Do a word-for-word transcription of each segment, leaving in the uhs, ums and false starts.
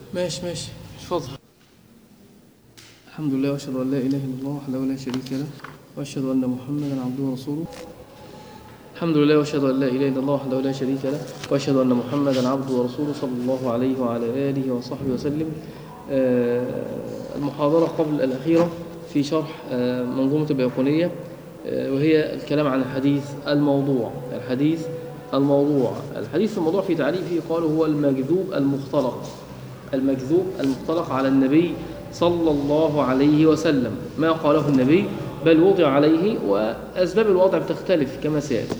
ماشي ماشي اتفضل. الحمد لله واشهد ان لا اله الا الله وحده لا شريك له واشهد ان محمدا عبده ورسوله. الحمد لله واشهد ان لا اله الا الله وحده لا شريك له واشهد ان محمدا عبده ورسوله صلى الله عليه وعلى اله وصحبه وسلم. المحاضره قبل الاخيره في شرح منظومه البيقونيه، وهي الكلام عن الحديث الموضوع. الحديث الموضوع الحديث الموضوع في تعريفه قالوا هو المكذوب المختلق المكذوب المختلق على النبي صلى الله عليه وسلم، ما قاله النبي بل وضع عليه، وأسباب الوضع بتختلف كما سيأتي.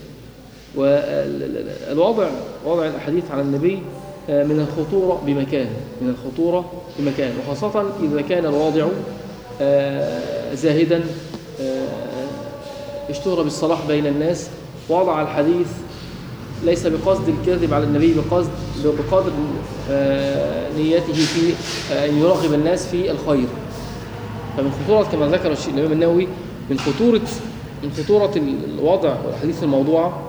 والوضع وضع الأحاديث على النبي من الخطورة بمكان من الخطورة بمكان وخاصة إذا كان الواضع زاهدا اشتهر بالصلاح بين الناس، وضع الحديث ليس بقصد الكذب على النبي، بقصد بقدر نيته في أن يراقب الناس في الخير. فمن خطورة كما ذكر الإمام النووي من خطورة من خطورة الوضع والحديث الموضوعة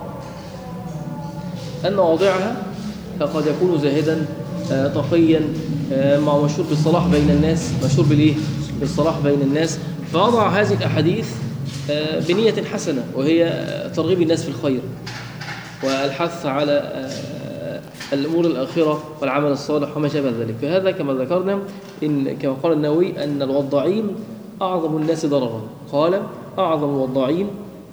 أن واضعها قد يكون زاهدا تقيا مشهور بالصلاح بين الناس، مشهور بالإيه؟ بالصلاح بين الناس، فوضع هذه الأحاديث بنية حسنة، وهي ترغيب الناس في الخير والحث على الأمور الآخرة والعمل الصالح وما شابه ذلك. فهذا كما ذكرنا إن كما قال النووي أن الوضاعين أعظم الناس ضررا. قال أعظم الوضاعين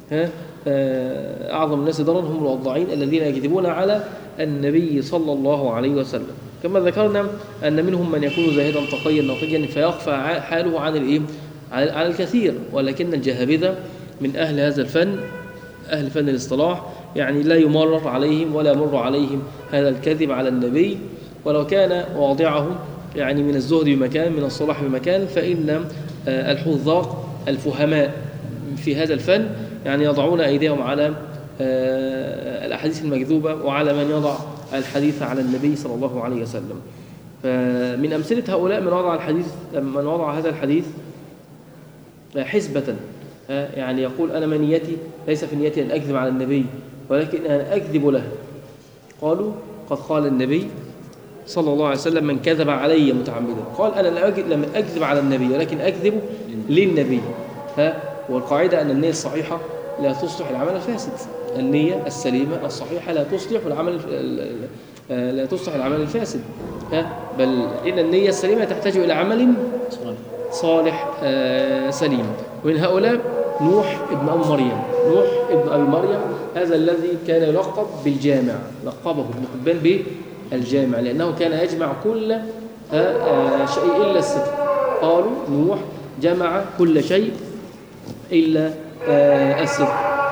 أعظم الناس ضررا هم الوضاعين الذين يكذبون على النبي صلى الله عليه وسلم. كما ذكرنا أن منهم من يكون زاهدا تقيا نقيا فيخفى حاله عن الإيه؟ على الكثير، ولكن الجهابذة من أهل هذا الفن، أهل فن الاصطلاح، يعني لا يمرر عليهم ولا يمر عليهم هذا الكذب على النبي، ولو كان واضعه يعني من الزهد بمكان، من الصلاح بمكان، فإن الحذاق الفهماء في هذا الفن يعني يضعون أيديهم على الأحاديث المكذوبة وعلى من يضع الحديث على النبي صلى الله عليه وسلم. فمن أمثلة هؤلاء من وضع الحديث من وضع هذا الحديث حسبة، يعني يقول أنا من نيتي ليس في نيتي أن أكذب على النبي، ولكن أنا أكذب له. قالوا قد قال النبي صلى الله عليه وسلم من كذب علي متعمدا، قال أنا لم أكذب على النبي ولكن أكذب للنبي. ها والقاعدة أن النية الصحيحة لا تصلح العمل الفاسد، النية السليمة الصحيحة لا تصلح العمل لا تصلح العمل الفاسد، ها بل إن النية السليمة تحتاج إلى عمل صالح سليم. ومن هؤلاء نوح ابن أبي مريم نوح ابن أبي مريم هذا الذي كان يلقب بالجامع، لقبه ابن حبان بالجامع لأنه كان يجمع كل شيء إلا الصدق. قالوا نوح جمع كل شيء إلا الصدق،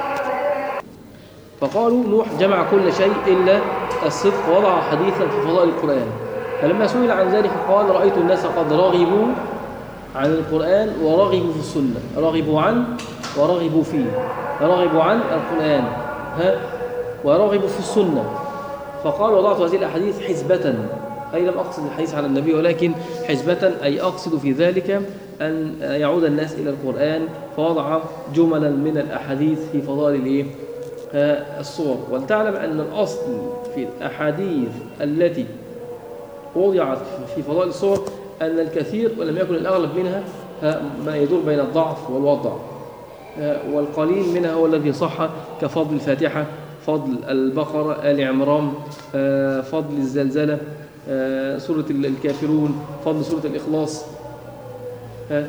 فقالوا نوح جمع كل شيء إلا الصدق، وضع حديثا في فضائل القرآن. فلما سئل عن ذلك قال رأيت الناس قد رغبوا عن القرآن ورغبوا في السنة، رغبوا عن ورغبوا فيه، رغبوا عن القرآن ها ورغبوا في السنة. فقال وضعت هذه الأحاديث حسبة، أي لم أقصد الحديث على النبي ولكن حسبة، أي أقصد في ذلك أن يعود الناس إلى القرآن، فوضع جملا من الأحاديث في فضائل الصور. ولتعلم أن الأصل في الأحاديث التي وضعت في فضائل الصور أن الكثير ولم يكن الأغلب منها ما يدور بين الضعف والوضع، والقليل منها هو الذي صح، كفضل الفاتحة، فضل البقرة، آل عمران، فضل الزلزلة، سورة الكافرون، فضل سورة الإخلاص، ها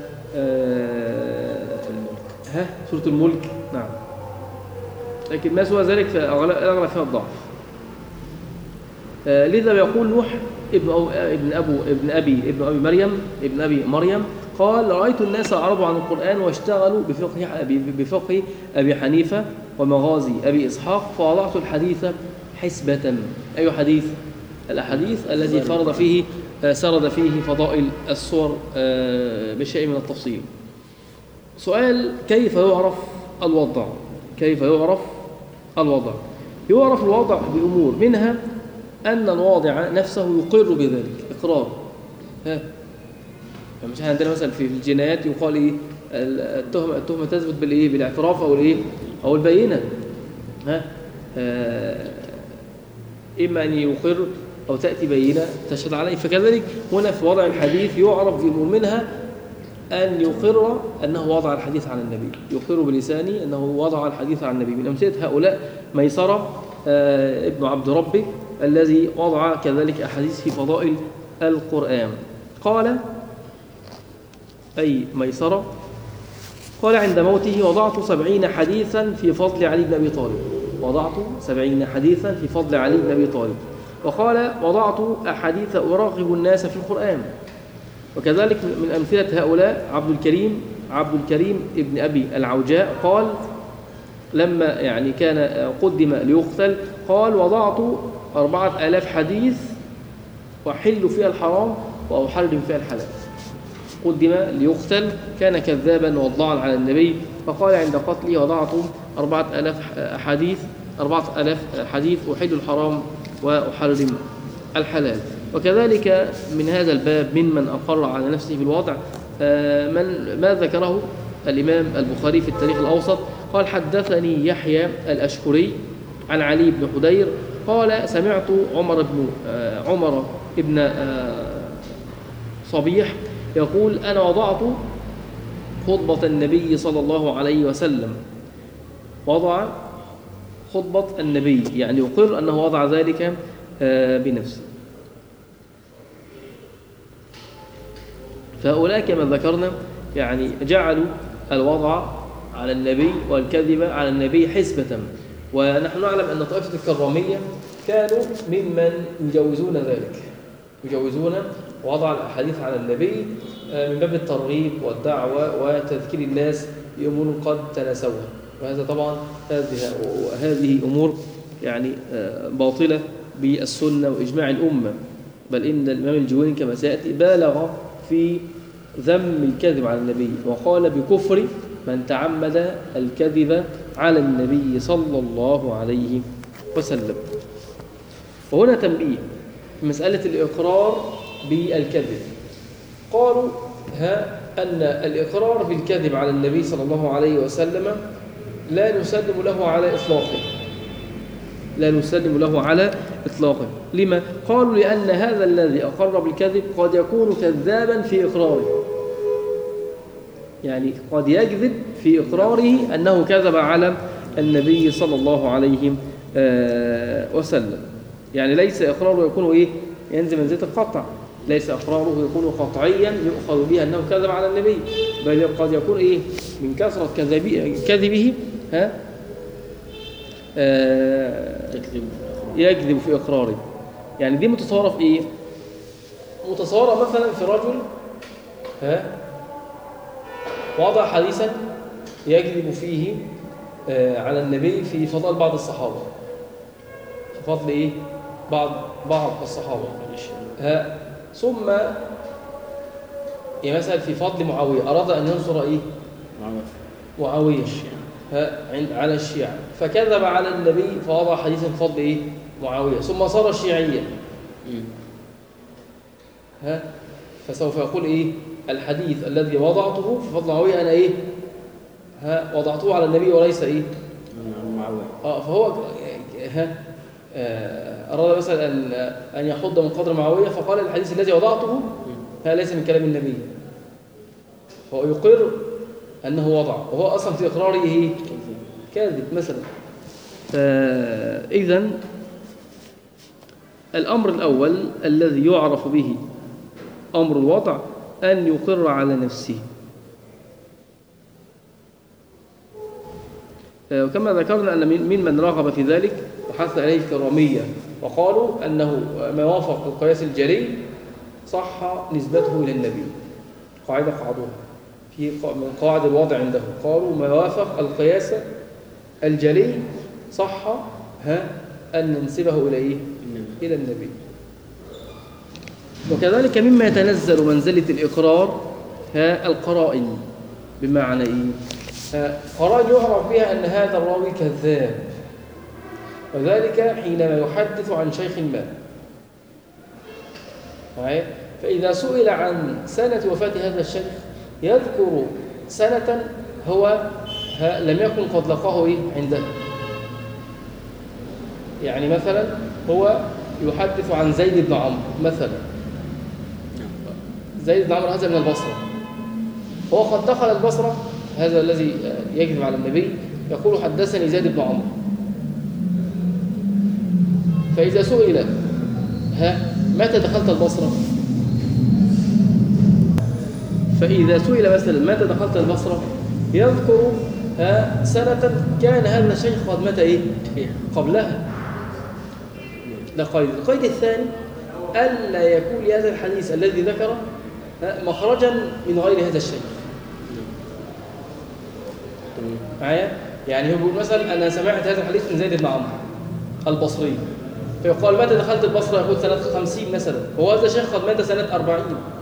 ها سورة الملك، نعم. لكن ما سوى ذلك فالأغلب فيها الضعف. لذا يقول نوح ابن أو ابن أبو ابن أبي ابن أبي مريم ابن أبي مريم قال رأيت الناس أعرضوا عن القرآن واشتغلوا بفقه أبي بفقه أبي حنيفة ومغازي أبي إسحاق، فوضعت الحديث حسبة. أي حديث؟ الأحاديث الذي فرض فيه سرد فيه فضائل الصور بشيء من التفصيل. سؤال: كيف يعرف الوضع؟ كيف يعرف الوضع؟ يعرف الوضع بأمور، منها أن الواضع نفسه يقر بذلك إقرار. ها فمش عندنا مثلا في الجنايات يقال إيه؟ التهمة التهمة تثبت بالإيه؟ بالاعتراف أو الإيه؟ أو البينة. ها إما أن يقر أو تأتي بينة تشهد عليه. فكذلك هنا في وضع الحديث يعرف بأمور منها أن يقر أنه وضع الحديث عن النبي، يقر بلسانه أنه وضع الحديث عن النبي. من أمثلة هؤلاء ميسرة آه ابن عبد ربه الذي وضع كذلك أحاديث في فضائل القرآن. قال أي ميسرة قال عند موته وضعت سبعين حديثا في فضل علي بن أبي طالب، وضعت سبعين حديثا في فضل علي بن أبي طالب. وقال وضعت أحاديث أراغب الناس في القرآن. وكذلك من أمثلة هؤلاء عبد الكريم عبد الكريم ابن أبي العوجاء قال لما يعني كان قدم ليقتل قال وضعت أربعة آلاف حديث وحل فيها الحرام وأحرم فيها الحلال. قدم ليقتل كان كذابا وضاعا على النبي، فقال عند قتله وضعت أربعة آلاف حديث أربعة آلاف حديث أحل الحرام وأحرم الحلال. وكذلك من هذا الباب ممن أقر على نفسه بالوضع من ما ذكره الإمام البخاري في التاريخ الأوسط قال حدثني يحيى الأشكري عن علي بن حدير قال سمعت عمر بن عمر ابن صبيح يقول أنا وضعت خطبة النبي صلى الله عليه وسلم، وضع خطبة النبي يعني يقر أنه وضع ذلك بنفسه. فهؤلاء كما ذكرنا يعني جعلوا الوضع على النبي والكذب على النبي حسبة. ونحن نعلم أن طائفة الكرامية كانوا ممن يجوزون ذلك، يجوزون وضع الأحاديث على النبي من باب الترغيب والدعوة وتذكير الناس بأمور قد تناسوها. وهذا طبعا هذه هذه أمور يعني باطلة بالسنة وإجماع الأمة. بل إن الإمام الجويني كما سيأتي بالغ في ذم الكذب على النبي وقال بكفر من تعمد الكذب على النبي صلى الله عليه وسلم. وهنا تنبيه في مسألة الإقرار بالكذب. قالوا ها أن الإقرار بالكذب على النبي صلى الله عليه وسلم لا نسلم له على إطلاقه، لا نسلم له على إطلاقه. لما؟ قالوا لأن هذا الذي أقر بالكذب قد يكون كذابا في إقراره، يعني قد يكذب في إقراره أنه كذب على النبي صلى الله عليه وسلم. يعني ليس إقراره يكون إيه؟ ينزل منزلة القطع، ليس إقراره يكون قطعيا يؤخذ به أنه كذب على النبي، بل قد يكون إيه؟ من كثرة كذبه ها آه يكذب في إقراره. يعني دي متصورة في إيه؟ متصورة مثلا في رجل ها وضع حديثا يكذب فيه آه على النبي في فضل بعض الصحابة، في فضل إيه؟ بعض بعض الصحابة ها ثم يعني مثلا في فضل معاوية أراد أن ينصر إيه؟ معاوية على الشيعة فكذب على النبي فوضع حديثا في فضل إيه؟ معاوية ثم صار شيعيا ها فسوف يقول إيه؟ الحديث الذي وضعته في فضل معاوية أنا إيه؟ ها وضعته على النبي وليس إيه؟ معاوية. آه فهو ها أراد مثلا أن أن يحض من قدر معاوية فقال الحديث الذي وضعته ها ليس من كلام النبي، فهو يقر أنه وضع وهو أصلا في إقراره إيه؟ كاذب مثلا. إذن الأمر الأول الذي يعرف به أمر الوضع أن يقر على نفسه. وكما ذكرنا أن من من رغب في ذلك وحث عليه الكرامية وقالوا أنه ما وافق القياس الجلي صح نسبته إلى النبي. قاعدة قعدوها في من قواعد الوضع عندهم، قالوا ما وافق القياس الجلي صح ها أن ننسبه إلى إيه؟ إلى النبي. وكذلك مما يتنزل منزلة الإقرار ها القرائن، بمعنى إيه؟ قرائن يعرف بها أن هذا الراوي كذاب، وذلك حينما يحدث عن شيخ ما. فإذا سئل عن سنة وفاة هذا الشيخ يذكر سنة هو لم يكن قد لقاه إيه عندها. يعني مثلا هو يحدث عن زيد بن عمرو مثلا، زيد بن عمرو هذا من البصرة، هو قد دخل البصرة، هذا الذي يكذب على النبي يقول حدثني زيد بن عمرو، فإذا سئل ها متى دخلت البصرة؟ فإذا سئل مثلا متى دخلت البصرة يذكر ها سنة كان هذا الشيخ قد مات إيه؟ قبلها. ده قيد. القيد الثاني ألا يكون لهذا الحديث الذي ذكره مخرجا من غير هذا الشيء. معايا؟ يعني هو بيقول مثلا أنا سمعت هذا الحديث من زيد بن عمرو البصري، فيقال متى دخلت البصرة؟ يقول سنة خمسين مثلا، وهو هذا الشيخ قد مات سنة أربعين،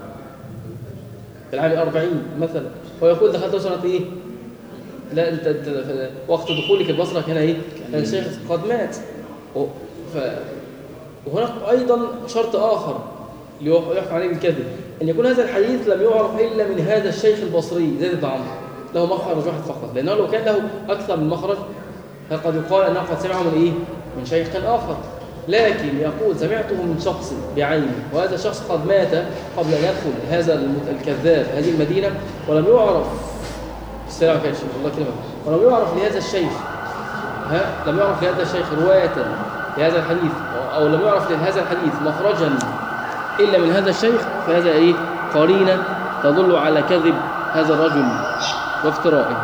في العام أربعين مثلا، ويقول دخلت سنة إيه؟ لا أنت, أنت وقت دخولك البصرة كان إيه؟ كان الشيخ قد مات. ف... وهناك أيضا شرط آخر ليحكم عليه بالكذب، أن يكون هذا الحديث لم يعرف إلا من هذا الشيخ البصري زيد بن عمرو، له مخرج واحد فقط، لأنه لو كان له أكثر من مخرج فقد يقال أنه قد سمعه من إيه؟ من شيخ آخر، لكن يقول سمعته من شخص بعينه، وهذا الشخص قد مات قبل أن يدخل هذا الكذاب هذه المدينة، ولم يعرف السلام عليكم الله كلمة، ولم يعرف لهذا الشيخ ها لم يعرف لهذا الشيخ رواية لهذا الحديث، أو لم يعرف لهذا الحديث مخرجا إلا من هذا الشيخ، فهذا إيه؟ قرينة تدل على كذب هذا الرجل وافترائه.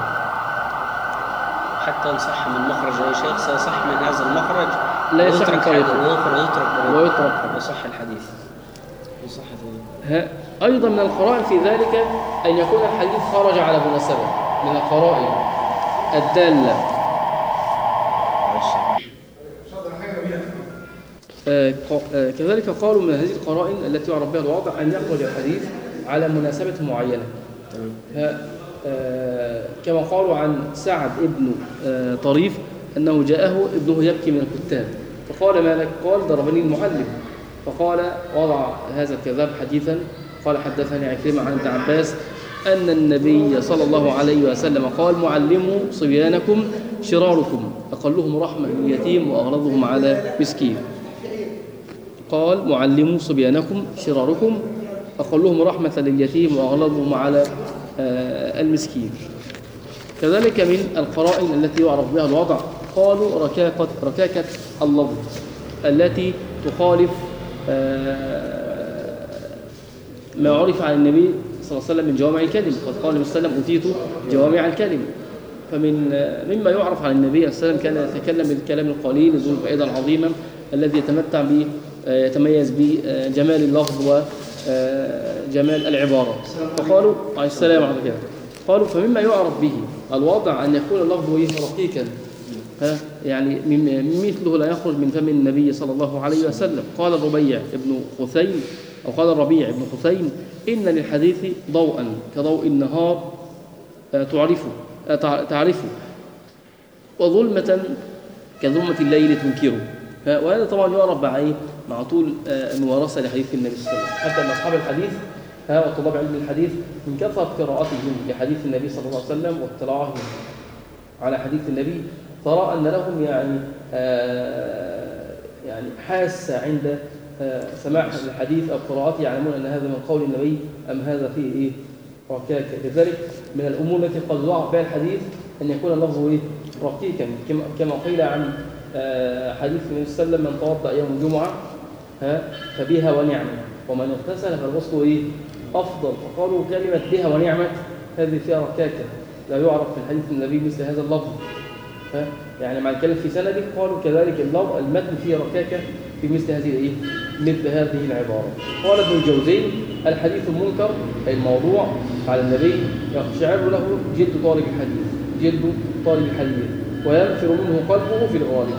حتى يصح من مخرج أي شيخ سيصح من هذا المخرج لا يصح ويترك ويترك ويصح الحديث يصح. ها أيضا من القرائن في ذلك أن يكون الحديث خرج على مناسبة، من القرائن الدالة آه آه كذلك قالوا من هذه القرائن التي يعرف بها الوضع أن يخرج الحديث على مناسبة معينة. آه كما قالوا عن سعد ابن آه طريف أنه جاءه ابنه يبكي من الكتاب، فقال ما لك؟ قال ضربني المعلم، فقال وضع هذا الكذاب حديثا، قال حدثني عكرمة عن ابن عباس أن النبي صلى الله عليه وسلم قال معلموا صبيانكم شراركم أقلهم رحمة لليتيم وأغلظهم على مسكين. قال معلموا صبيانكم شراركم أقلهم رحمة لليتيم وأغلظهم على المسكين. كذلك من القرائن التي يعرف بها الوضع قالوا ركاكة, ركاكة اللفظ التي تخالف ما عرف عن النبي صلى الله عليه وسلم من جوامع الكلم، قد قال النبي صلى الله عليه وسلم أوتيت جوامع الكلم. فمن مما يعرف عن النبي صلى الله عليه وسلم كان يتكلم بالكلام القليل ذو الفائدة العظيمة الذي يتمتع به يتميز بجمال اللفظ وجمال العبارة. فقالوا عليه السلام على كده، قالوا فمما يعرف به الوضع أن يكون اللفظ رقيقا، ها يعني مثله لا يخرج من فم النبي صلى الله عليه وسلم. قال الربيع ابن خثيم أو قال الربيع ابن خثيم إن للحديث ضوءا كضوء النهار تعرفه تعرفه وظلمة كظلمة الليل تنكره. وهذا طبعا يعرف مع ايه؟ مع طول الممارسة لحديث النبي صلى الله عليه وسلم. حتى ان اصحاب الحديث ها وطلاب علم الحديث من كثرة قراءتهم لحديث النبي صلى الله عليه وسلم واطلاعهم على حديث النبي ترى ان لهم يعني آه يعني حاسة عند آه سماع الحديث او قراءته، يعلمون ان هذا من قول النبي ام هذا فيه ايه؟ ركاكة. لذلك من الامور التي قد يضاعف بها الحديث ان يكون اللفظ ايه؟ رقيقا، كما قيل عن آه حديث النبي صلى الله عليه وسلم من توضأ يوم الجمعة ها فبها ونعمة ومن اغتسل فالغسل ايه؟ افضل. فقالوا كلمة بها ونعمة هذه فيها ركاكة، لا يعرف في الحديث النبي مثل هذا اللفظ. ها يعني مع الكلام في سنده قالوا كذلك اللفظ المتن فيه ركاكة في مثل هذه الايه؟ مثل هذه العبارة. قال ابن الجوزي الحديث المنكر أي الموضوع على النبي يقشعر له جلد طالب الحديث جلد طالب الحديث وينفر منه قلبه في الغالب.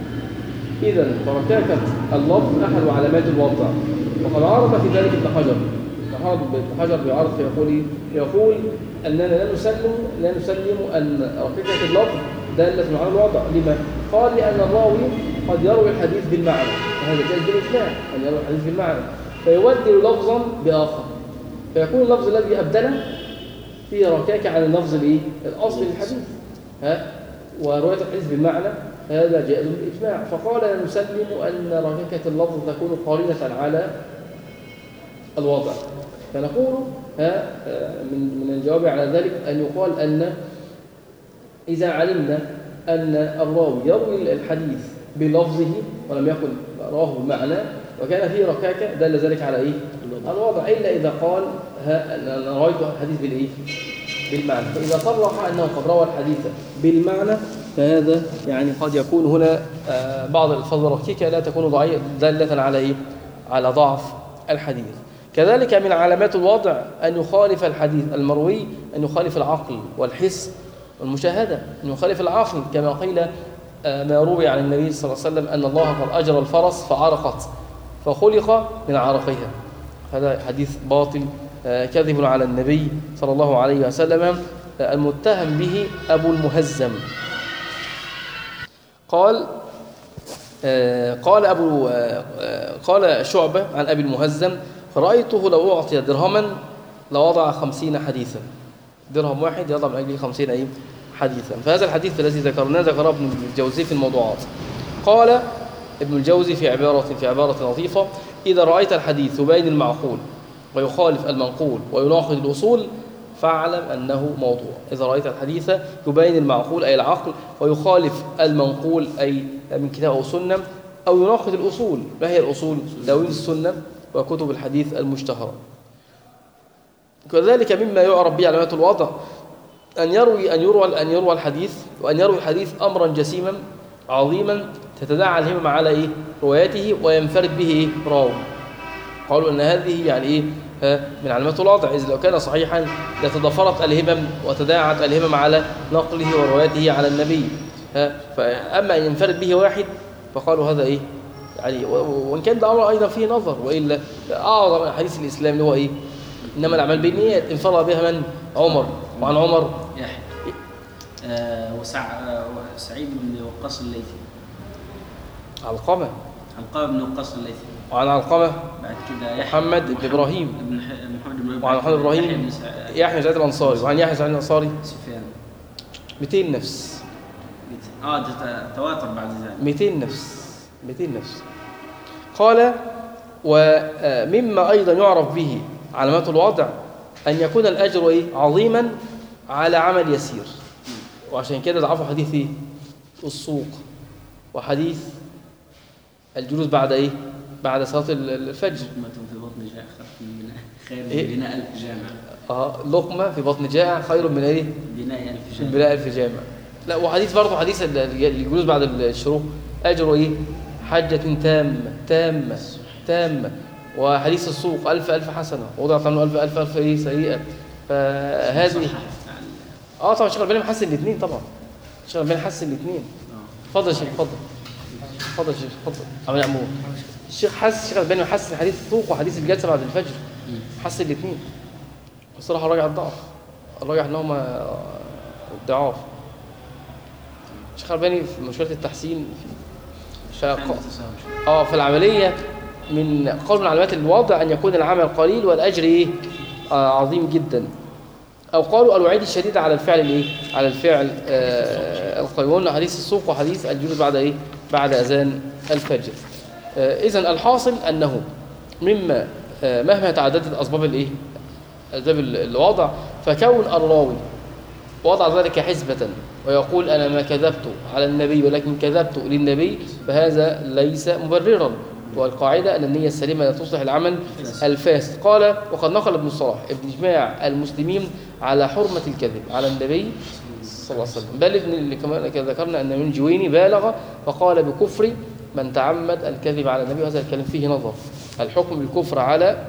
إذا فركاكة اللفظ أحد علامات الوضع، وقد عرض في ذلك ابن حجر. ابن حجر بيعرض فيقول يقول أننا لا نسلم لا نسلم أن ركاكة اللفظ دالة على الوضع. لما؟ قال لأن الراوي قد يروي الحديث بالمعنى، وهذا جائز بالإجماع أن يروي الحديث بالمعنى، فيبدل لفظا بآخر، فيكون اللفظ الذي أبدله فيه ركاكة عن اللفظ الإيه؟ الأصل للحديث. ها ورواية الحديث بالمعنى هذا جائز بالإجماع. فقال نسلم أن ركاكة اللفظ تكون قارنة على الوضع. فنقول ها من من الجواب على ذلك أن يقال أن إذا علمنا أن الراوي يروي الحديث بلفظه ولم يكن راه بمعنى وكان فيه ركاكة دل ذلك على إيه؟ الوضع، إلا إذا قال ها أنا رويت الحديث بالإيه؟ بالمعنى. فإذا صرح أنه قد روى الحديث بالمعنى فهذا يعني قد يكون هنا بعض الألفاظ الركيكة لا تكون ضعيفة دالة على إيه؟ على ضعف الحديث. كذلك من علامات الوضع أن يخالف الحديث المروي، أن يخالف العقل والحس والمشاهدة، أن يخالف العقل كما قيل ما روي عن النبي صلى الله عليه وسلم أن الله قد أجر الفرس فعرقت فخلق من عرقها. هذا حديث باطل كذب على النبي صلى الله عليه وسلم المتهم به أبو المهزم. قال قال أبو قال شعبة عن أبي المهزم رأيته لو أعطي درهما لوضع خمسين حديثا، درهم واحد يضع من أجله خمسين أي حديثا. فهذا الحديث الذي ذكرناه ذكره ابن الجوزي في الموضوعات. قال ابن الجوزي في عبارة في عبارة لطيفة: إذا رأيت الحديث يبين المعقول ويخالف المنقول ويناقض الأصول فاعلم أنه موضوع. إذا رأيت الحديث يبين المعقول أي العقل ويخالف المنقول أي من كتاب أو سنة أو يناقض الأصول. ما هي الأصول؟ دواوين السنة وكتب الحديث المشتهرة. كذلك مما يعرف به علامات الوضع أن يروي أن يروى أن يروى الحديث وأن يروي الحديث أمرا جسيما عظيما تتداعى الهمم على إيه؟ روايته وينفرد به إيه؟ راوي. قالوا أن هذه يعني إيه؟ من علامات الوضع، إذ لو كان صحيحا لتضافرت الهمم وتداعت الهمم على نقله وروايته على النبي. فأما أن ينفرد به واحد فقالوا هذا إيه؟ يعني وإن كان ده أمر أيضا فيه نظر، وإلا أعظم حديث الإسلام اللي هو إيه؟ إنما الأعمال بالنيات انفرد بها من؟ عمر. وعن عمر يحيى آه وسعيد بن وقاص الليثي، علقمة علقمة بن وقاص الليثي، وعن علقمة بعد كده محمد بن إبراهيم، ابن محمد بن وعن محمد إبراهيم يحيى سعيد الأنصاري، وعن يحيى سعيد الأنصاري سفيان. مئتين نفس. اه ده تواتر بعد ذلك. مئتين نفس مئتين نفس. قال ومما أيضا يعرف به علامات الوضع أن يكون الأجر إيه؟ عظيما على عمل يسير. وعشان كده ضعفوا حديث إيه؟ السوق وحديث الجلوس بعد إيه؟ بعد صلاة الفجر. لقمة في بطن جائع خير من إيه؟ بناء ألف جامع. آه لقمة في بطن جائع خير من إيه؟ بناء ألف جامع. بناء ألف جامع. لا وحديث برضه حديث الجلوس بعد الشروق أجره إيه؟ حجة تامة تامة تامة. وحديث السوق ألف ألف حسنة وضعت عنه ألف ألف ألف إيه سيئة. فهذه اه طبعا الشيخ الألباني محسن الاثنين طبعا. الشيخ الألباني محسن الاثنين. اتفضل يا شيخ اتفضل. اتفضل يا شيخ اتفضل. عمل عمو الشيخ حس الشيخ الألباني محسن حديث السوق وحديث الجلسة بعد الفجر. حسن الاثنين. الصراحة الراجع الضعف. الراجع انهما ضعاف. الشيخ الألباني في مشكلة التحسين في اه في العملية من قول من علامات الوضع أن يكون العمل قليل والأجر إيه؟ آه عظيم جدا. أو قالوا الوعيد الشديد على الفعل الإيه؟ على الفعل آه القيوم حديث السوق وحديث الجلوس بعد إيه؟ بعد أذان الفجر. آه إذن الحاصل أنه مما آه مهما تعددت أسباب الإيه؟ أسباب الوضع فكون الراوي وضع ذلك حسبة ويقول أنا ما كذبت على النبي ولكن كذبت للنبي فهذا ليس مبررا. والقاعدة أن النية السليمة لا تصلح العمل الفاسد. قال وقد نقل ابن الصلاح ابن إجماع المسلمين على حرمة الكذب على النبي صلى الله عليه وسلم، بل ابن كما ذكرنا أن من جويني بالغ فقال بكفر من تعمد الكذب على النبي. وهذا الكلام فيه نظر. الحكم بالكفر على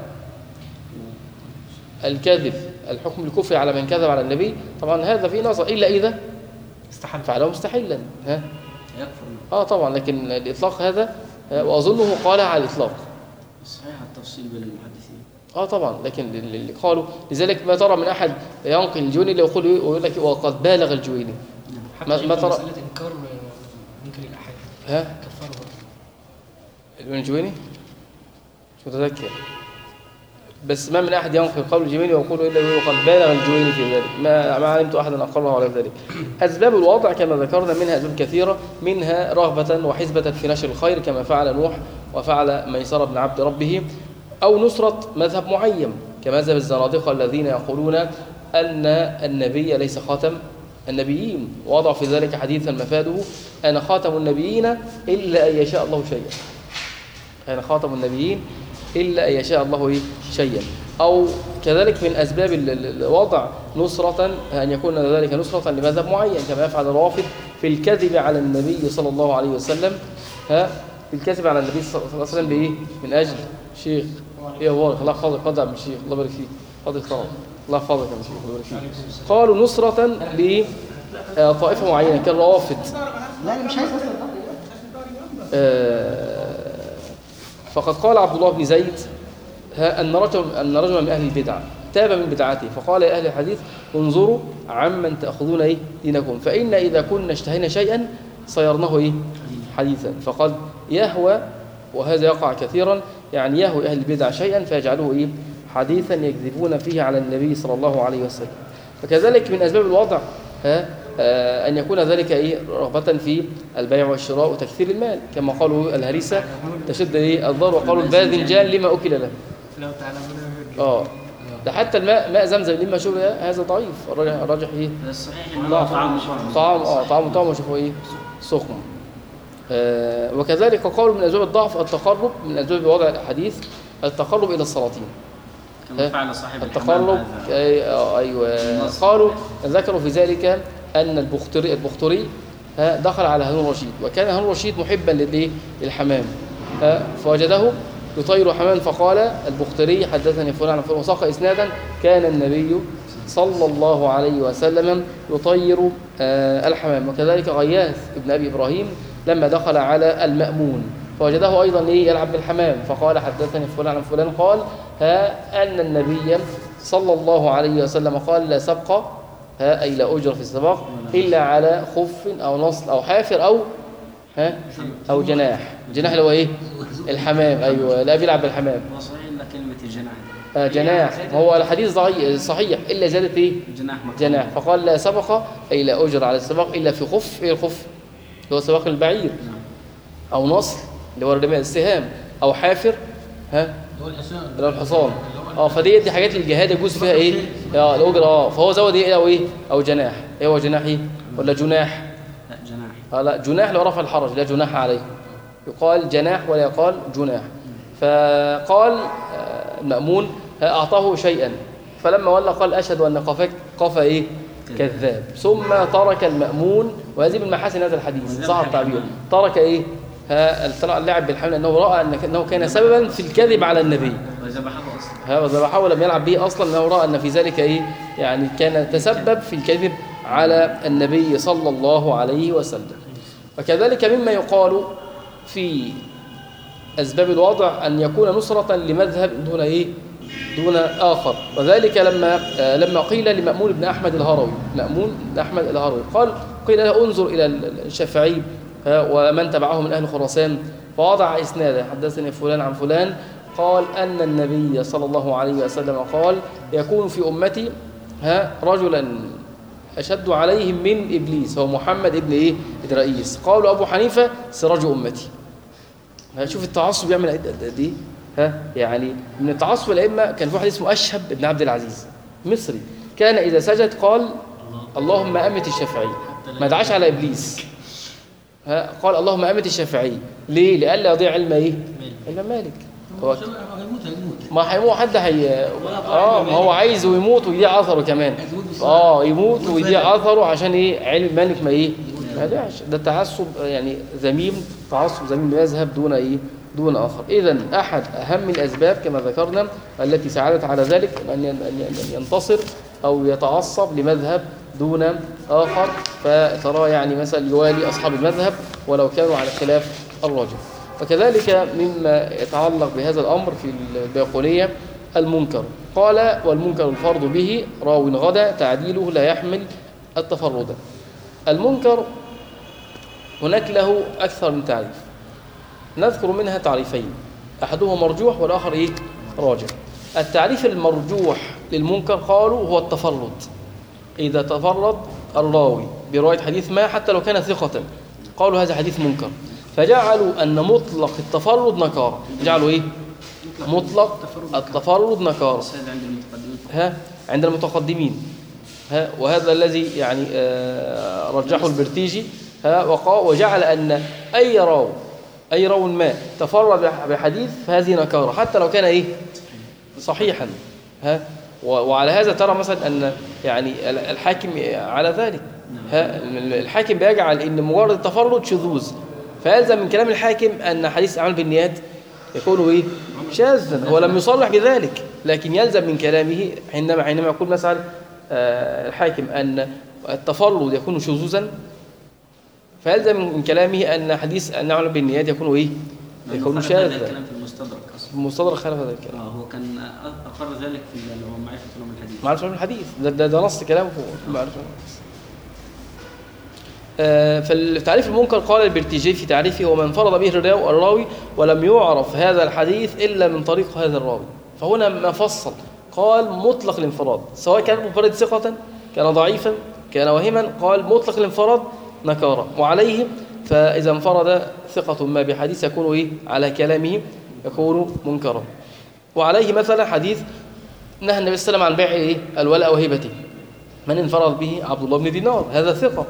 الكذب الحكم بالكفر على من كذب على النبي طبعا هذا فيه نظر إلا إذا استحل فعله مستحلا ها يكفر. اه طبعا لكن الإطلاق هذا وأظنه قال على الإطلاق. صحيح التفصيل بين المحدثين. اه طبعا لكن اللي قالوا لذلك ما ترى من أحد ينقل الجويني اللي يقول ويقول لك وقد بالغ الجويني. ما, ما ترى مسألة إنكار منكر الأحد ها كفاره ابن الجويني مش متذكر بس ما من أحد ينقل قول الجميل ويقول إلا وقد بالغ الجويني في ذلك، ما, ما علمت أحدا أقره على ذلك. أسباب الوضع كما ذكرنا منها أسباب كثيرة، منها رغبة وحسبة في نشر الخير كما فعل نوح وفعل ميسر بن عبد ربه، أو نصرة مذهب معين كمذهب الزنادقة الذين يقولون أن النبي ليس خاتم النبيين، ووضع في ذلك حديثا مفاده أنا خاتم النبيين إلا أن يشاء الله شيئا، أنا خاتم النبيين إلا أن يشاء الله شيئا. أو كذلك من أسباب الوضع نصرة أن يكون ذلك نصرة لمذهب معين كما يفعل الرافض في الكذب على النبي صلى الله عليه وسلم، ها في الكذب على النبي صلى الله عليه وسلم بإيه؟ من أجل شيخ إيه هو الله يحفظك قدع من الشيخ الله يبارك فيك فضل خير الله يحفظك يا شيخ الله يبارك فيك. قالوا نصرة لطائفة معينة كالروافض. لا أنا مش عايز أصلا. فقد قال عبد الله بن زيد أن رجل أن رجلا من أهل البدع تاب من بدعته فقال يا أهل الحديث انظروا عمن تأخذون إيه دينكم، فإن إذا كنا اشتهينا شيئا صيرناه إيه حديثا. فقد يهوى، وهذا يقع كثيرا، يعني يهوى أهل البدع شيئا فيجعله إيه حديثا يكذبون فيه على النبي صلى الله عليه وسلم. فكذلك من أسباب الوضع ها أن يكون ذلك إيه رغبة في البيع والشراء وتكثير المال كما قالوا الهريسة تشد إيه الضر، وقالوا الباذنجان لما أكل له. لو تعلمون اه ده حتى الماء ماء زمزم لما شرب هذا ضعيف، الراجح ايه الصحيح ان هو طعام طعام اه طعام طعام وشوفوا ايه سخن. آه وكذلك قالوا من اسباب الضعف التقرب، من اسباب وضع الاحاديث التقرب الى السلاطين كما فعل صاحب التقرب أي آه ايوه قالوا ذكروا في ذلك ان البختري البختري دخل على هارون الرشيد، وكان هارون الرشيد محبا للايه للحمام، فوجده يطير حمام فقال البختري حدثني فلان فلان وساق اسنادا كان النبي صلى الله عليه وسلم يطير الحمام. وكذلك غياث ابن ابي ابراهيم لما دخل على المأمون فوجده ايضا ايه يلعب بالحمام فقال حدثني فلان فلان قال ها ان النبي صلى الله عليه وسلم قال لا سبق ها اي لا اجر في السباق الا على خف او نصل او حافر او ها او جناح. الجناح اللي هو ايه الحمام، ايوه لا بيلعب بالحمام. هو صحيح الا كلمه الجناح آه جناح، هو الحديث صحيح الا زادت ايه جناح جناح فقال لا سبق اي لا اجر على السباق الا في خف. ايه الخف اللي هو سباق البعير، او نصل اللي هو رمي السهام، او حافر ها اللي هو الحصان. اه فدي دي حاجات الجهاد يجوز فيها ايه اه الاجر. اه فهو زود ايه او ايه او جناح. ايه هو جناح ايه ولا جناح؟ لا جناح. اه لا جناح لو رفع الحرج لا جناح عليه، يقال جناح ولا يقال جناح. فقال المأمون أعطاه شيئا فلما ولى قال أشهد أن قفاك قفا إيه كذاب، ثم ترك المأمون. وهذه من محاسن هذا الحديث صح التعبير، ترك إيه ها اللاعب بالحمل أنه رأى أنه كان سببا في الكذب على النبي وذبحه أصلا ها وذبحه ولم يلعب به أصلا، أنه رأى أن في ذلك إيه يعني كان تسبب في الكذب على النبي صلى الله عليه وسلم. وكذلك مما يقال في أسباب الوضع أن يكون نصرة لمذهب دون إيه دون آخر، وذلك لما آه لما قيل لمأمون بن أحمد الهروي مأمون بن أحمد الهروي قال قيل له انظر إلى الشافعي ومن تبعه من أهل خراسان فوضع إسنادا حدثني فلان عن فلان قال أن النبي صلى الله عليه وسلم قال يكون في أمتي ها رجلا أشد عليهم من إبليس هو محمد ابن إيه إدرائيس. قالوا أبو حنيفة سراج أمتي. شوف التعصب يعمل قد ايه ها يعني من التعصب الائمه. كان في واحد اسمه اشهب بن عبد العزيز مصري كان اذا سجد قال اللهم امت الشافعي، ما دعاش على ابليس ها قال اللهم امت الشافعي. ليه؟ لئلا يضيع علم ايه علم مالك. هو ما هيموت حد هي اه ما هو عايز ويموت ويضيع اثره كمان اه يموت ويضيع اثره عشان ايه علم مالك ما ايه ما يضيعش. ده تعصب يعني ذميم، تعصب ذميم مذهب دون ايه دون اخر. اذا احد اهم الاسباب كما ذكرنا التي ساعدت على ذلك ان ينتصر او يتعصب لمذهب دون اخر، فترى يعني مثلا يوالي اصحاب المذهب ولو كانوا على خلاف الراجح. وكذلك مما يتعلق بهذا الامر في البيقونيه المنكر قال والمنكر الفرض به راو غدا تعديله لا يحمل التفرد. المنكر هناك له أكثر من تعريف، نذكر منها تعريفين أحدهما مرجوح والآخر إيه؟ راجح. التعريف المرجوح للمنكر قالوا هو التفرد. إذا تفرد الراوي برواية حديث ما حتى لو كان ثقة قالوا هذا حديث منكر، فجعلوا أن مطلق التفرد نكارة. جعلوا إيه؟ مطلق التفرد نكارة. ها عند المتقدمين. ها وهذا الذي يعني آه رجحه البرتيجي. ها وجعل أن أي راو أي راو ما تفرد بحديث فهذه نكارة حتى لو كان إيه؟ صحيحا. ها وعلى هذا ترى مثلا أن يعني الحاكم على ذلك. ها الحاكم بيجعل ان مجرد التفرد شذوذ، فيلزم من كلام الحاكم ان حديث الاعمال بالنيات يكون ايه؟ شاذا. هو لم يصرح بذلك، لكن يلزم من كلامه حينما حينما يقول مثلا الحاكم ان التفرد يكون شذوذا، فيلزم من كلامه ان حديث الاعمال بالنيات يكون ايه؟ يكون شاذا. هذا الكلام في المستدرك اصلا. المستدرك خالف هذا الكلام. اه هو كان اقر ذلك في معرفه علوم الحديث. معرفه علوم الحديث ده, ده, ده نص كلامه في معرفه علوم الحديث. فالتعريف المنكر قال البرتيجي في تعريفه هو من فرض به الراوي ولم يعرف هذا الحديث إلا من طريق هذا الراوي. فهنا ما فصل قال مطلق الانفراد، سواء كان منفرد ثقة كان ضعيفا كان وهما، قال مطلق الانفراد نكارة. وعليه فإذا انفرد ثقة ما بحديث يكون إيه؟ على كلامه يكون منكرا. وعليه مثلا حديث نهى النبي صلى الله عليه وسلم عن بيع إيه؟ الولاء وهبته، من انفرد به عبد الله بن دينار هذا ثقة،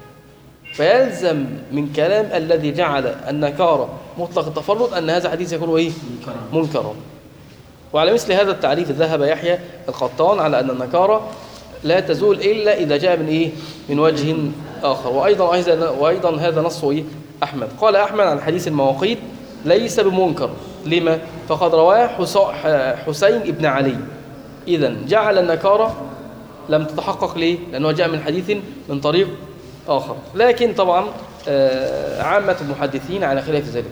فيلزم من كلام الذي جعل النكارة مطلق التفرد أن هذا حديث يكون إيه؟ منكرا. وعلى مثل هذا التعريف ذهب يحيى القطان على أن النكارة لا تزول إلا إذا جاء من إيه؟ من وجه آخر. وأيضا أيضا وأيضا هذا نص إيه؟ أحمد. قال أحمد عن حديث المواقيت ليس بمنكر. لما؟ فقد رواه حسين ابن علي. إذن جعل النكارة لم تتحقق ليه؟ لأنه جاء من حديث من طريق آخر. لكن طبعا عامة المحدثين على خلاف ذلك.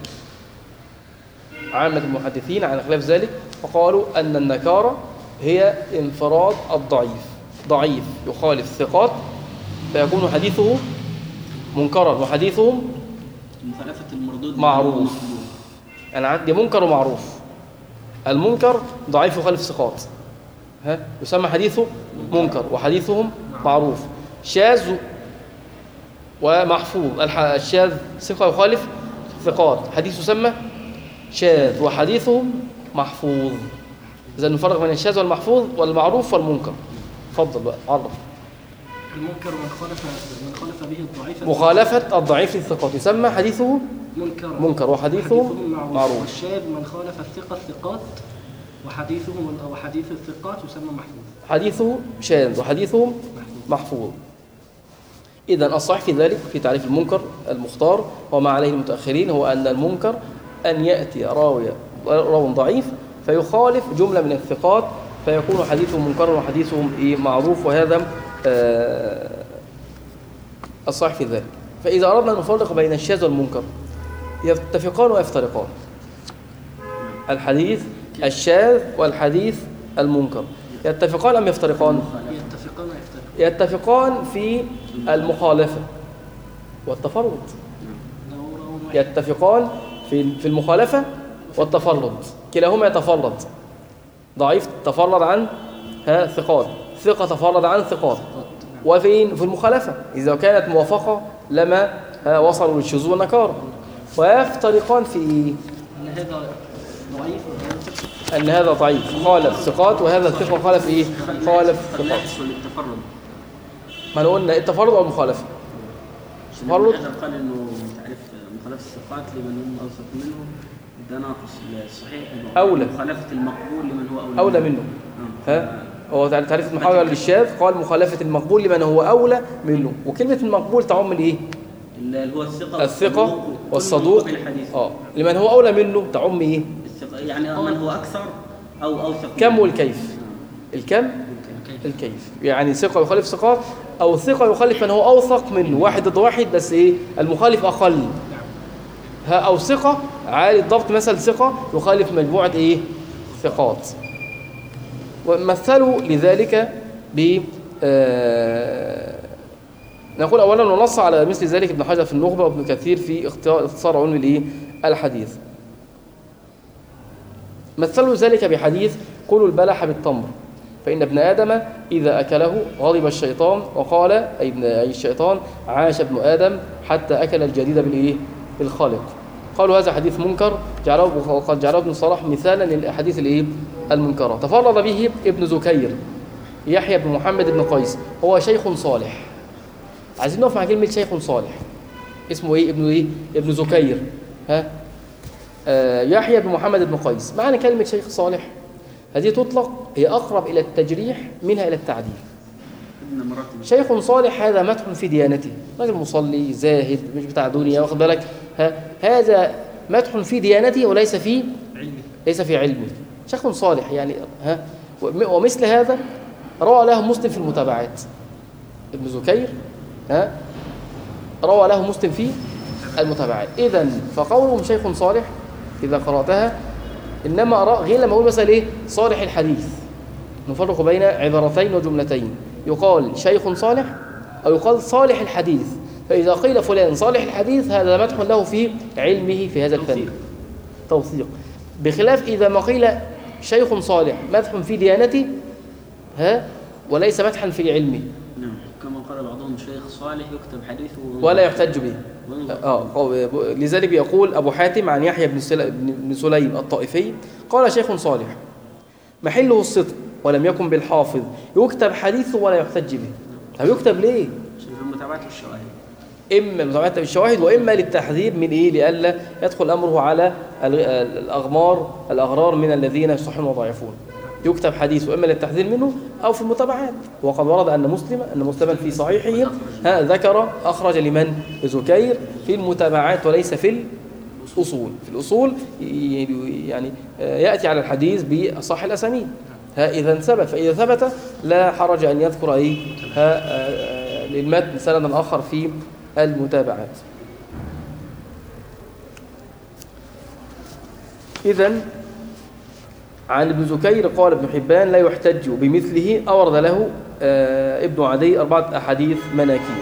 عامة المحدثين على خلاف ذلك فقالوا أن النكارة هي انفراد الضعيف، ضعيف يخالف الثقات فيكون حديثه منكرا وحديثهم مخالفة المردود معروف. أنا عندي منكر ومعروف. المنكر ضعيف يخالف الثقات، ها يسمى حديثه منكر وحديثهم معروف. شاذ ومحفوظ. الشاذ ثقة يخالف ثقات، حديث يسمى شاذ وحديثهم محفوظ. إذا نفرق بين الشاذ والمحفوظ والمعروف والمنكر. اتفضل بقى عرف. المنكر من خالف من خالف به الضعيف، مخالفة الضعيف للثقات يسمى حديثه منكر منكر وحديثهم معروف. والشاذ من خالف الثقة الثقات وحديثهم وحديث الثقات يسمى محفوظ. حديثه شاذ وحديثهم محفوظ. إذن الصحيح في ذلك في تعريف المنكر المختار وما عليه المتأخرين هو أن المنكر أن يأتي راوي راو ضعيف فيخالف جملة من الثقات فيكون حديثهم منكر وحديثهم إيه؟ معروف. وهذا آه الصحيح في ذلك. فإذا أردنا أن نفرق بين الشاذ والمنكر يتفقان ويفترقان. الحديث الشاذ والحديث المنكر يتفقان أم يفترقان؟ يتفقان ويفترقان. يتفقان في المخالفة والتفرد. يتفقان في في المخالفة والتفرد، كلاهما يتفرد. ضعيف تفرد عن ها ثقات، ثقة تفرد عن ثقات. وفين؟ في المخالفة إذا كانت موافقة لما وصلوا للشذوذ والنكارة. ويفترقان في إيه؟ أن هذا ضعيف أن هذا ضعيف خالف ثقات وهذا الثقة خالف إيه؟ خالف ثقات. التفرد ما لو قلنا التفرد أو المخالفة؟ التفرد قال إنه تعرف مخالفة الثقات لمن هم أوثق منه ده ناقص الصحيح أولى. مخالفة المقبول لمن هو أولى, أولى منه. ها هو تعريف المحاولة للشاذ قال مخالفة المقبول لمن هو أولى منه. وكلمة المقبول تعم الإيه؟ اللي هو الثقة الثقة والصدوق. اه لمن هو أولى منه تعم إيه؟ الثقة يعني من هو أكثر أو أوثق. كم والكيف؟ الكم الكيف يعني ثقة يخالف ثقات أو ثقة يخالف من هو أوثق منه، واحد ضد واحد بس إيه؟ المخالف أقل. ها أو ثقة عالي الضبط مثل ثقة يخالف مجموعة إيه؟ ثقات. ومثلوا لذلك ب آه نقول أولا ونص على مثل ذلك ابن حجر في النخبة وابن كثير في اختصار علم الحديث. مثلوا ذلك بحديث كلوا البلح بالتمر فإن ابن آدم إذا أكله غضب الشيطان وقال أي ابن أي الشيطان عاش ابن آدم حتى أكل الجديد بالإيه؟ بالخالق. قالوا هذا حديث منكر جعله وقد جعله ابن صلاح مثالا للأحاديث الإيه؟ المنكرة. تفرد به ابن زكير يحيى بن محمد بن قيس، هو شيخ صالح. عايزين نقف مع كلمة شيخ صالح. اسمه إيه؟ ابن إيه؟ ابن زكير. ها؟ آه يحيى بن محمد بن قيس. معنى كلمة شيخ صالح هذه تطلق، هي أقرب إلى التجريح منها إلى التعديل. شيخ صالح هذا مدح في ديانته، راجل مصلي زاهد مش بتاع دنيا، واخد بالك؟ ها هذا مدح في ديانته وليس في علمه، ليس في علمه. شيخ صالح يعني ها. ومثل هذا روى له مسلم في المتابعات. ابن زكير ها روى له مسلم في المتابعات. إذن فقولهم شيخ صالح إذا قرأتها إنما أرى غير لما أقول مثلا إيه صالح الحديث، نفرق بين عبارتين وجملتين، يقال شيخ صالح أو يقال صالح الحديث. فإذا قيل فلان صالح الحديث هذا مدح له في علمه في هذا الفن، توثيق. بخلاف إذا ما قيل شيخ صالح مدح في ديانته ها وليس مدحا في علمه. نعم، كما قال بعضهم شيخ صالح يكتب حديثه ولا يحتج به. آه لذلك يقول أبو حاتم عن يحيى بن, سل... بن سليم الطائفي قال شيخ صالح محله الصدق ولم يكن بالحافظ يكتب حديثه ولا يحتج به. طب يكتب ليه؟ عشان المتابعات والشواهد، إما متابعات بالشواهد وإما للتحذير من إيه؟ لئلا يدخل أمره على الأغمار الأغرار من الذين يصحون وضعيفون. يكتب حديث وإما للتحذير منه أو في المتابعات. وقد ورد أن مسلم أن مسلما في صحيحه ها ذكر أخرج لمن زكير في المتابعات وليس في الأصول. في الأصول يعني يأتي على الحديث بأصح الأسانيد ها إذا ثبت. فإذا ثبت لا حرج أن يذكر أي ها للمتن سندا آخر في المتابعات. إذن عن ابن زكير قال ابن حبان لا يحتج بمثله، أورد له ابن عدي أربعة أحاديث مناكير.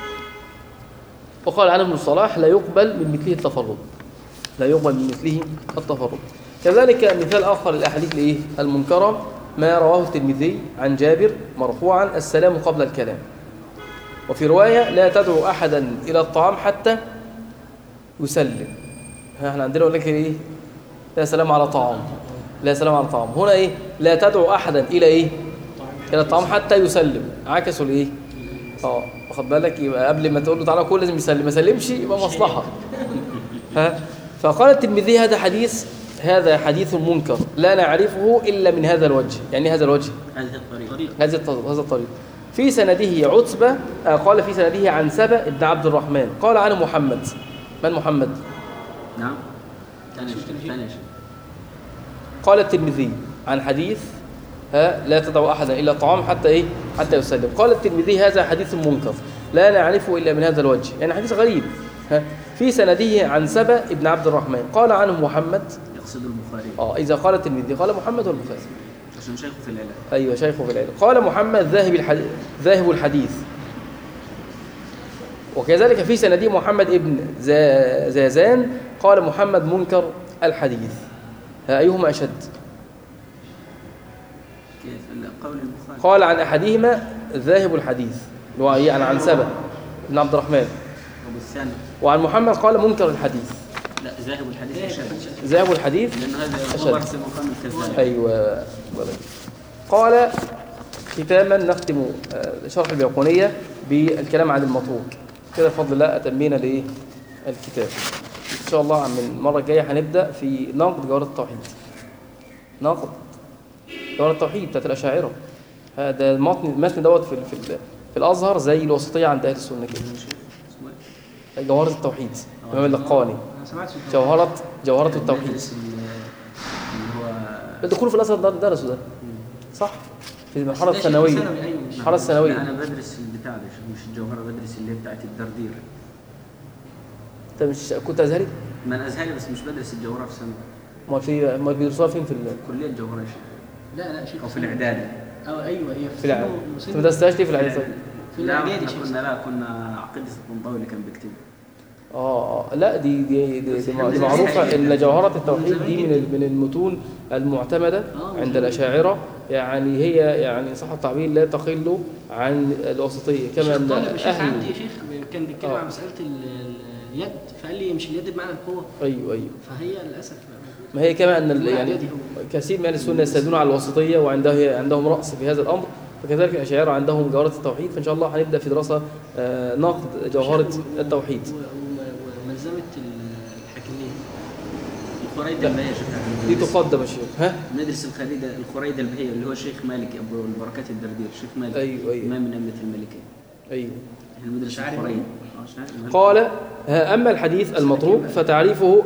وقال عنه ابن الصلاح لا يقبل من مثله التفرد، لا يقبل من مثله التفرد. كذلك مثال آخر للأحاديث الإيه؟ المنكرة ما رواه الترمذي عن جابر مرفوعا السلام قبل الكلام. وفي رواية لا تدعو أحدا إلى الطعام حتى يسلم. احنا عندنا يقول لك إيه؟ لا سلام على طعام، لا سلام على طعام. هنا إيه؟ لا تدعو أحدا إلى إيه؟ إلى الطعام حتى يسلم. عكسوا الإيه؟ اه واخد بالك؟ يبقى قبل ما تقول له تعالى كل لازم يسلم، ما سلمش يبقى مصلحة. ها فقال الترمذي هذا حديث هذا حديث منكر لا نعرفه إلا من هذا الوجه. يعني هذا الوجه هذه الطريق هذا الطريق في سنده عتبة آه قال في سنده عن سبأ ابن عبد الرحمن قال عنه محمد. من محمد؟ نعم ثاني. قال الترمذي عن حديث ها لا تدعو أحدا إلا طعام حتى إيه؟ حتى يسلم. قال الترمذي هذا حديث منكر لا نعرفه إلا من هذا الوجه، يعني حديث غريب. ها في سنده عن سبأ ابن عبد الرحمن قال عنه محمد، يقصد البخاري. اه إذا قال الترمذي قال محمد والبخاري عشان شيخه في العلم. أيوة شيخه في العلم. قال محمد ذاهب الحديث ذاهب الحديث. وكذلك في سنده محمد ابن زازان قال محمد منكر الحديث. أيهما أشد؟ قول البخاري. قال عن أحدهما ذاهب الحديث اللي هو يعني عن سبأ ابن عبد الرحمن، وعن محمد قال منكر الحديث. لا ذاهب الحديث أشد. ذاهب الحديث لأن هذا يعتبر في مقام الكذاب. أيوة. قال ختاما نختم شرح البيقونية بالكلام عن المتروك كده بفضل الله. أتمينا لإيه الكتاب إن شاء الله. من المرة الجاية هنبدأ في نقد جوهرة التوحيد. نقد جوهرة التوحيد بتاعت الأشاعرة. هذا المتن المتن دوت في في, في الأزهر زي الوسطية عند أهل السنة كده. جوهرة التوحيد الإمام اللقاني. جوهرة جوهرة التوحيد اللي هو الدخول في الأزهر درسوا ده صح في المرحلة الثانوية. المرحلة الثانوية أنا بدرس البتاع ده مش الجوهرة، بدرس اللي هي بتاعت الدردير. أنت مش كنت أزهري؟ ما أنا أزهري بس مش بدرس الجوهرة في سنة. ما في ما بيدرسوها فين في كلية الجوهرة؟ لا لا شيخ أو في الإعدادي. أو أيوة هي في الإعدادي. أنت ما درستهاش ليه في الإعدادي؟ في الإعدادي شيخ. كنا لا كنا عقيدة الطنطاوي اللي كان بيكتب. اه اه لا دي دي دي, دي, دي معروفه ان جوهره التوحيد دي من من المتون المعتمده عند الاشاعره، يعني هي يعني صح التعبير لا تقل عن الوسطيه، كما ان طالب الشيخ اهل عندي يا شيخ كان بيتكلم آه. عن مساله ال- اليد، فقال لي مش اليد بمعنى القوه، ايوه ايوه فهي للاسف ما هي كما ان ال- الواحد يعني يدي هو. كثير من اهل السنه يستدلون على الوسطيه وعنده عندهم راس في هذا الامر، وكذلك الاشاعره عندهم جوهره التوحيد. فان شاء الله هنبدا في دراسه آه، نقد جوهره التوحيد. و- و- وملزمه الحاكمين الخريدة البهية يا شيخ دي تقدم يا شيخ. ها ندرس الخريدة الخريدة البهية اللي هو الشيخ مالك أبو البركات الدردير، الشيخ مالك ايوه ايوه إمام من أئمة المالكية. ايوه احنا ندرس الخريدة. آه، مش عارف. قال ها، أما الحديث المتروك فتعريفه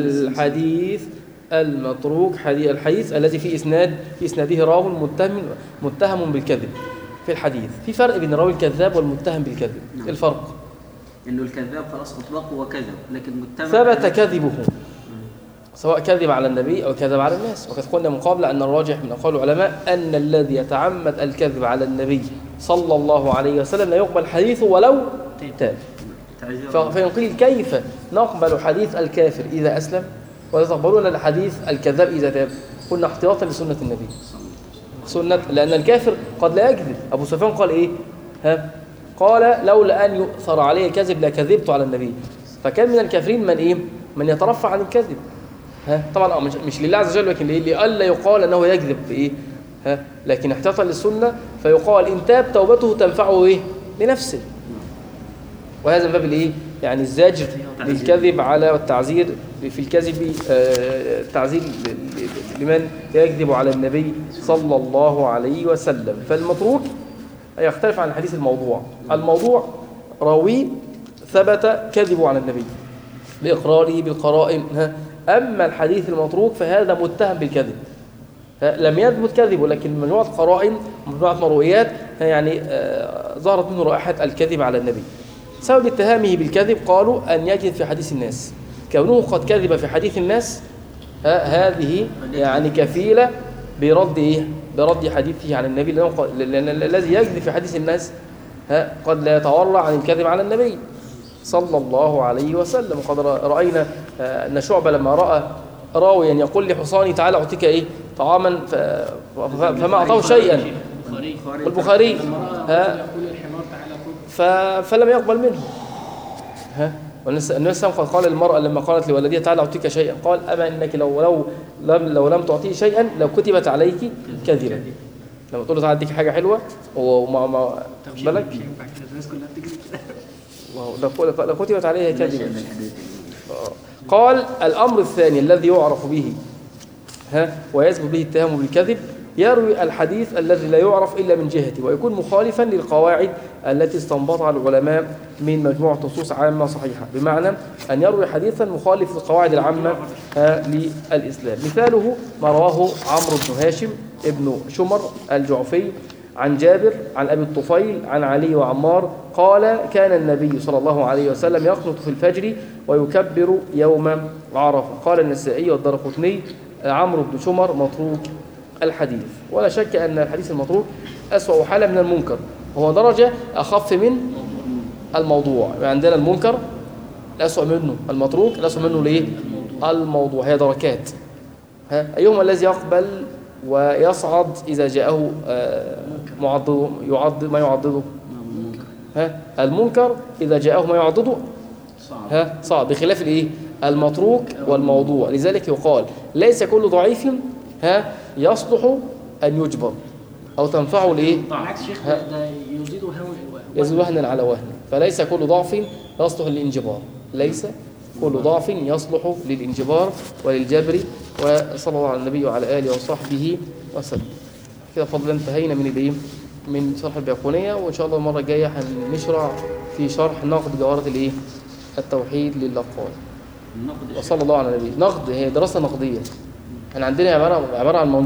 الحديث المتروك حديث الحديث الذي في إسناد في إسناده راو متهم متهم بالكذب. في الحديث في فرق بين الراوي الكذاب والمتهم بالكذب. نعم. الفرق إنه الكذاب خلاص أطلقه وكذب، لكن متهم ثبت كذبه سواء كذب على النبي أو كذب على الناس. وقد قلنا من قبل أن الراجح من أقوال العلماء أن الذي يتعمد الكذب على النبي صلى الله عليه وسلم لا يقبل حديثه ولو تاب. ف- فإن قيل كيف نقبل حديث الكافر إذا أسلم ولا تقبلون الحديث الكذاب إذا تاب؟ قلنا احتياطا لسنة النبي سنة، لأن الكافر قد لا يكذب. أبو سفيان قال إيه؟ ها؟ قال لولا أن يؤثر علي الكذب لكذبت على النبي. فكان من الكافرين من إيه؟ من يترفع عن الكذب. ها؟ طبعا آه، مش, مش لله عز وجل، لكن ليه؟ لئلا يقال أنه يكذب بإيه؟ ها؟ لكن احتياطا للسنة فيقال إن تاب توبته تنفعه إيه؟ لنفسه. وهذا من باب الايه؟ يعني الزاجر للكذب على والتعزير في الكذب، آه، التعزير ل- ل- لمن يكذب على النبي صلى الله عليه وسلم. فالمتروك يختلف عن الحديث الموضوع. الموضوع راوي ثبت كذبه على النبي بإقراره بالقرائن. ها؟ أما الحديث المتروك فهذا متهم بالكذب، ها؟ لم يثبت كذبه لكن مجموعة قرائن مجموعة مرويات ها، يعني آه، ظهرت منه رائحة الكذب على النبي. سبب اتهامه بالكذب قالوا أن يكذب في حديث الناس، كونه قد كذب في حديث الناس ها هذه يعني كفيلة برد إيه؟ برد حديثه عن النبي، لأنه ق- لأن الذي يكذب في حديث الناس ها قد لا يتورع عن الكذب على النبي صلى الله عليه وسلم. وقد رأ- رأينا آه، أن شعبة لما رأى راويا يقول لحصاني تعالى أعطيك إيه طعاما ف- ف- فما أعطاه شيئا. البخاري والبخاري لما رأى ها رجل يقول الحمار تعالى كل ف- فلم يقبل منه. ها والنبي صلى الله عليه وسلم قال للمرأة لما قالت لولدها تعالى أعطيك شيئا قال أما إنك لو لو لم لو لم تعطيه شيئا لو كتبت عليك كذبا. لما تقول له تعالى أديك حاجة حلوة وما ما مش بالك مش ينفع كده، الناس كلها بتجري كده. لو لو كتبت عليها كذبا. قال الأمر الثاني الذي يعرف به ها ويثبت به التهم بالكذب يروي الحديث الذي لا يعرف إلا من جهته ويكون مخالفا للقواعد التي استنبطها العلماء من مجموعة نصوص عامة صحيحة، بمعنى أن يروي حديثا مخالف للقواعد العامة ها، للإسلام. مثاله ما رواه عمرو بن هاشم ابن شمر الجعفي عن جابر عن أبي الطفيل عن علي وعمار قال كان النبي صلى الله عليه وسلم يقنط في الفجر ويكبر يوم عرفة. قال النسائي والدارقطني عمرو بن شمر متروك الحديث. ولا شك أن الحديث المتروك أسوأ حالة من المنكر، وهو درجة أخف من الموضوع. يعني عندنا المنكر الأسوأ منه المتروك، الأسوأ منه ليه؟ الموضوع. هي دركات. ها أيهما الذي يقبل ويصعد إذا جاءه آه، معضد يعضد ما يعضده؟ ها المنكر إذا جاءه ما يعضده ها صعب، بخلاف الايه؟ المتروك والموضوع. لذلك يقال ليس كل ضعيف ها يصلح أن يجبر أو تنفعه الايه؟ بالعكس شيخ ها. ده يزيد وهن يزيد وهنا على وهن. فليس كل ضعف يصلح للانجبار، ليس كل ضعف يصلح للانجبار وللجبر. وصلى الله على النبي وعلى آله وصحبه وسلم. كده فضلا انتهينا من الايه؟ من شرح البيقونية، وإن شاء الله المرة الجاية هنشرع في شرح نقد جوهرة الايه؟ التوحيد للأقوال. وصلى الله على النبي. نقد هي دراسة نقدية. احنا عندنا عبارة عبارة عن